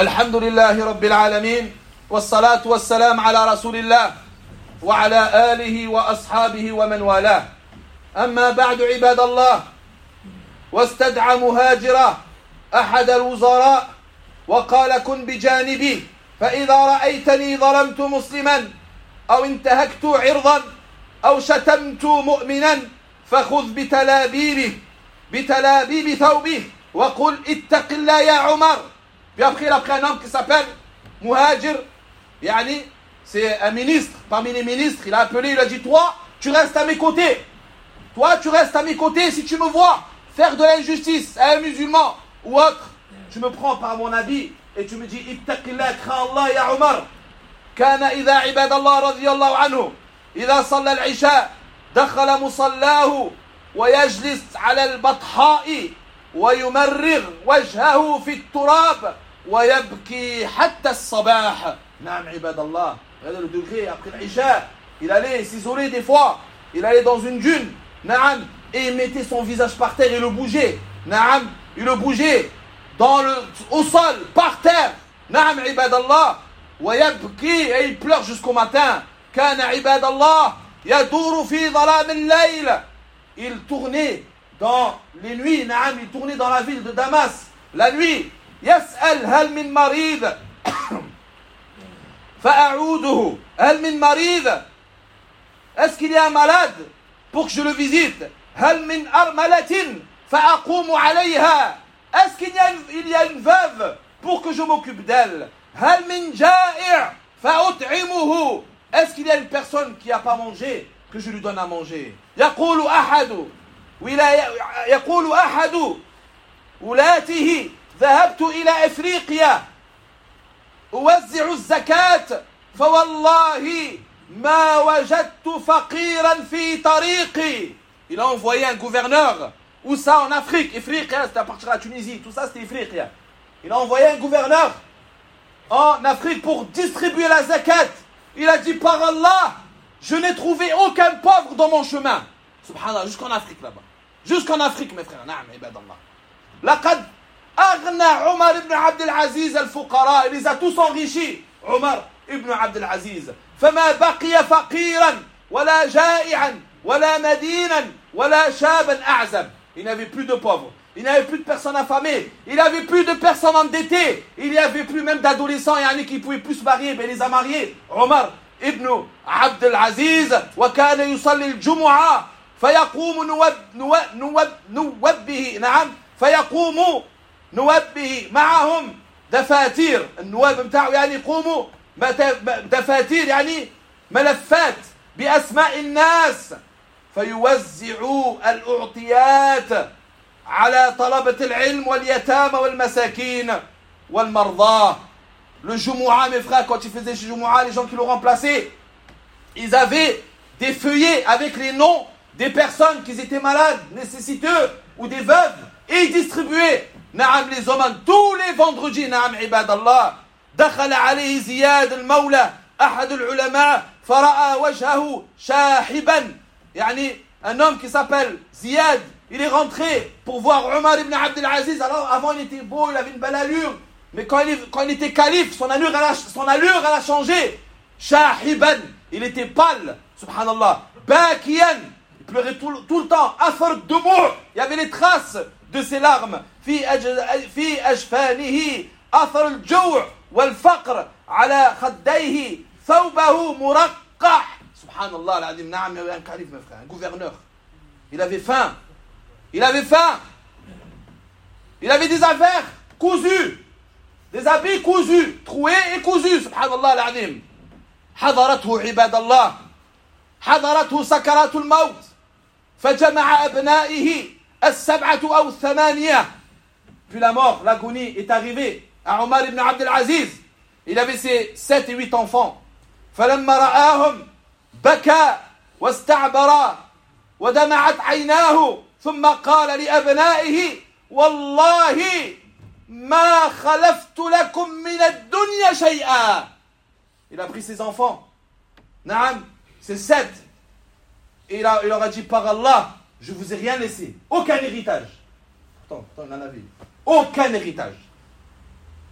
الحمد لله رب العالمين والصلاة والسلام على رسول الله وعلى آله وأصحابه ومن والاه أما بعد عباد الله واستدعى مهاجرا أحد الوزراء وقال كن بجانبي فإذا رأيتني ظلمت مسلما أو انتهكت عرضا أو شتمت مؤمنا فخذ بتلابيب ثوبه وقل اتق الله يا عمر. Puis après, il a pris un homme qui s'appelle Muhajir, yani, c'est un ministre, parmi les ministres, il a appelé, il a dit, toi, tu restes à mes côtés. Toi, tu restes à mes côtés, si tu me vois faire de l'injustice à un musulman ou autre, tu me prends par mon habit et tu me dis, ittaqillah, crains Allah, ya Umar. كان إذا عباد الله رضي الله عنه إذا صلى العشاء دخل مصلاه ويجلس على البطحاء ويمرغ وجهه في التراب ويبكي حتى الصباح. نعم عباد الله, regardez le degré après l'Isha, il allait s'isoler des fois, il allait dans une dune, نعم, et il mettait son visage par terre et le bougeait, نعم, il le bougeait au sol, par terre, نعم عباد الله, ويبكي, et il pleure jusqu'au matin. كان عباد الله يدور في ظلام الليل, il tournait dans les nuits, نعم, il tournait dans la ville de Damas la nuit. يسأل هل من مريض فأعوده, هل من مريض, est-ce qu'il y a un malade pour que je le visite, هل من أرملة فأقوم عليها, est-ce qu'il y a une veuve pour que je m'occupe d'elle, هل من جائع فأطعمه, est-ce qu'il y a une personne qui n'a pas mangé que je lui donne à manger. يقول أحد ولاته ذهبت إلى إفريقيا أوزع الزكاة فوالله ما وجدت فقيرا في طريقي. Il a envoyé un gouverneur, où ça en Afrique, Ifriqiya, c'était à partir de la Tunisie, tout ça c'était Ifriqiya. Il a envoyé un gouverneur en Afrique pour distribuer la zakat. Il a dit par Allah, je n'ai trouvé aucun pauvre dans mon chemin. Subhanallah, jusqu'en Afrique là-bas. Jusqu'en Afrique mes frères. Naam, ibadallah. Laqad aghna Omar ibn Abd al-Aziz al-Fuqara. Il les a tous enrichis. Omar ibn Abd al-Aziz. فما بقي فقيرا ولا جائعا ولا مدينا ولا شابا أعزب. Il n'avait plus de pauvres. Il n'avait plus de personnes affamées. Il n'avait plus de personnes endettées. Il n'y avait plus même d'adolescents qui ne pouvaient plus se marier. Mais il les a mariés. Omar ibn Abd al-Aziz. وكان يصلي الجمعة فيقوم نوبه. نعم. فيقوم نوبه معهم دفاتير. النواب بتاعه يقوموا دفاتير ملفات بأسماء الناس فيوزعوا الأعطيات على طلبة العلم واليتامى والمساكين والمرضى. Le Jumu'ah, mes frères, quand il faisait Jumu'ah, les gens qui l'ont remplacé, ils avaient des feuillets avec les noms des personnes qui étaient malades, nécessiteux ou des veuves, et ils distribuaient نعم les hommes tous les vendredis. نعم عباد الله. دخل عليه زياد المولى أحد العلماء فرأى وجهه شاحبا, un homme qui s'appelle Ziyad, il est rentré pour voir Omar ibn Abd al-Aziz. Alors avant il était beau, il avait une belle allure, mais quand il était calife, son allure elle a changé. Shahiban, il était pâle, subhanallah. Bakiyan, il pleurait tout le temps. Athar dumu', il y avait les traces de ses larmes. Fi ajfanihi athar al-ju' wal-faqr ala khaddayhi thawbahu muraqqah. Subhanallah al-azim. Naam, un calife, mes frères, un gouverneur. Il avait faim. Il avait des affaires cousues, des habits cousus, troués et cousus. Subhanallah al-azim. حضرته عباد الله, حضرته سكرات الموت فجمع أبنائه 7 أو 8. Puis la mort, l'agonie est arrivée à Omar ibn Abd al-Aziz. Il avait ses 7 et 8 enfants. فلما رآهم بكى واستعبر ودمعت عيناه ثم قال لأبنائه والله ما خلفت لكم من الدنيا شيئا. Il a pris ses enfants, Naam, ses 7, et il leur a dit par Allah, je vous ai rien laissé, aucun héritage. Pourtant, il en avait aucun héritage.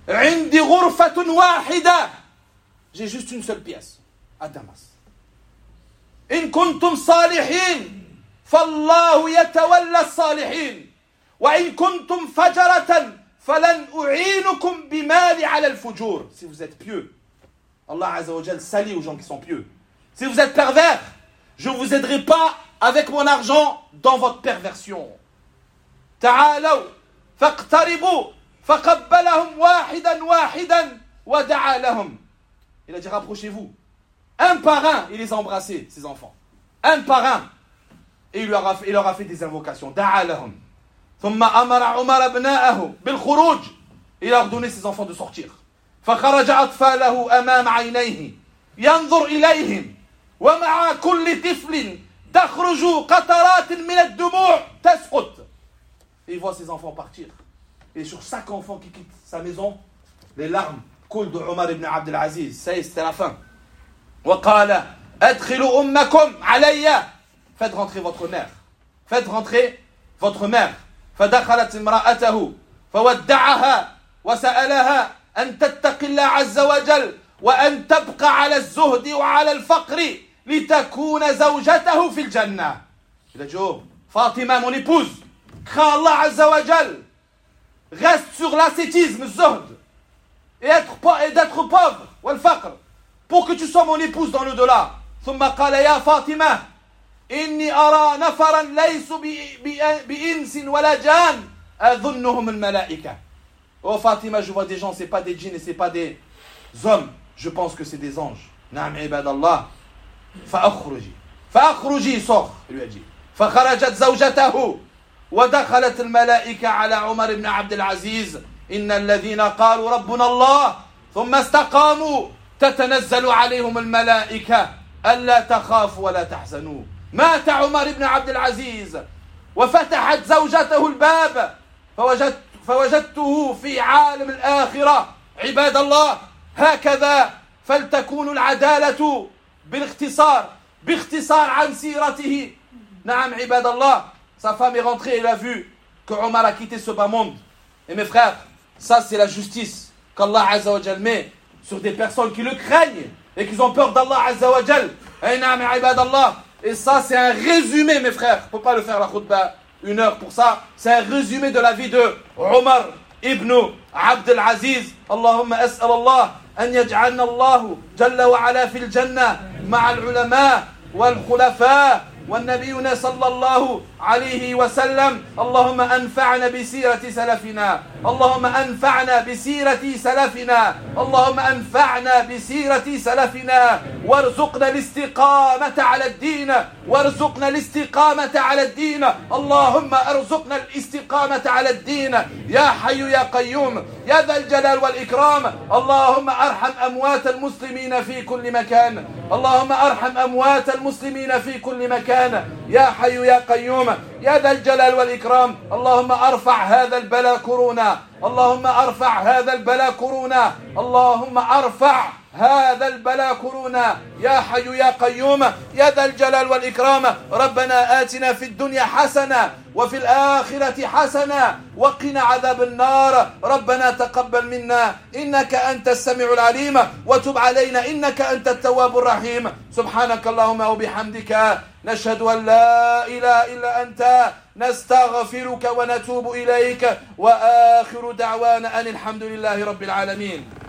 عندي غرفة واحدة. J'ai juste une seule pièce à Damas. إن كنتم صالحين فالله يتولى الصالحين وإن كنتم فجرة فلن أعينكم بمالي على الفجور. Si vous êtes pieux, Allah Azza wa Jal s'allie aux gens qui sont pieux. Si vous êtes pervers, je ne vous aiderai pas avec mon argent dans votre perversion. تعالوا فاقتربوا فقبلهم واحدا واحدا ودعا لهم. Il a dit rapprochez-vous. Un par un, il les a embrassés, ses enfants. Un par un. Et il leur a fait des invocations. دعا لهم. ثم أمر عمر ابناءه بالخروج. Il a ordonné ses enfants de sortir. فخرج أطفاله أمام عينيه ينظر إليهم ومع كل طفل تخرج قطرات من الدموع تسقط. Et il voit ses enfants partir. Et sur chaque enfant qui quitte sa maison, les larmes coulent de Omar ibn Abd al-Aziz. Ça y est, c'était la fin. وقال أدخلوا أمكم علي. Faites rentrer votre mère. Faites rentrer votre mère. فدخلت امرأته فودعها وسألها أن تتقي الله عز وجل وأن تبقى على الزهد وعلى الفقر لتكون زوجته في الجنة. Il a dit, oh, Fatima, mon épouse, crains Allah Azza wa Jal, reste sur l'ascétisme, zuhd, et d'être pauvre, wal faqr, pour que tu sois mon épouse dans l'au-delà. ثم قال يا فاطمة إني أرى نفرا ليسوا بإنس ولا جان أظنهم الملائكة. Oh Fatima, je vois des gens, c'est pas des djinns et c'est pas des hommes, je pense que c'est des anges. نعم عباد الله. فأخرجي sort, il lui a dit. فخرجت زوجته ودخلت الملائكة على عمر بن عبد العزيز إن الذين قالوا ربنا الله ثم استقاموا تتنزل عليهم الملائكة ألا تخافوا ولا تحزنوا. مات عمر بن عبد العزيز وفتحت زوجته الباب فوجدته في عالم الآخرة. عباد الله هكذا فلتكون العدالة باختصار عن سيرته. نعم عباد الله. Sa femme est rentrée et elle a vu que Omar a quitté ce bas monde. Et mes frères, ça c'est la justice qu'Allah Azza wa Jal met sur des personnes qui le craignent et qui ont peur d'Allah Azza wa Jal. Et ça c'est un résumé mes frères. Il ne faut pas le faire la khutbah 1 heure pour ça. C'est un résumé de la vie de Omar ibn Abd al-Aziz. Allahumma as'al Allah أن يجعلنا الله جل وعلا في الجنة مع العلماء والخلفاء والنبيون صلى الله عليه وسلم. اللهم أنفعنا بسيرة سلفنا. اللهم أنفعنا بسيرة سلفنا. اللهم أنفعنا بسيرة سلفنا وارزقنا الاستقامة على الدين. وارزقنا الاستقامة على الدين. اللهم ارزقنا الاستقامة على الدين يا حي يا قيوم يا ذا الجلال والإكرام. اللهم أرحم أموات المسلمين في كل مكان. اللهم أرحم أموات المسلمين في كل مكان يا حي يا قيوم يا ذا الجلال والإكرام. اللهم أرفع هذا البلاء كورونا. اللهم أرفع هذا البلاء كورونا. اللهم أرفع هذا البلاء كورونا يا حي يا قيوم يا ذا الجلال والإكرام. ربنا آتنا في الدنيا حسنة وفي الآخرة حسنة وقنا عذاب النار. ربنا تقبل منا إنك أنت السميع العليم وتب علينا إنك أنت التواب الرحيم. سبحانك اللهم وبحمدك نشهد أن لا إله إلا أنت نستغفرك ونتوب إليك وآخر دعوانا أن الحمد لله رب العالمين.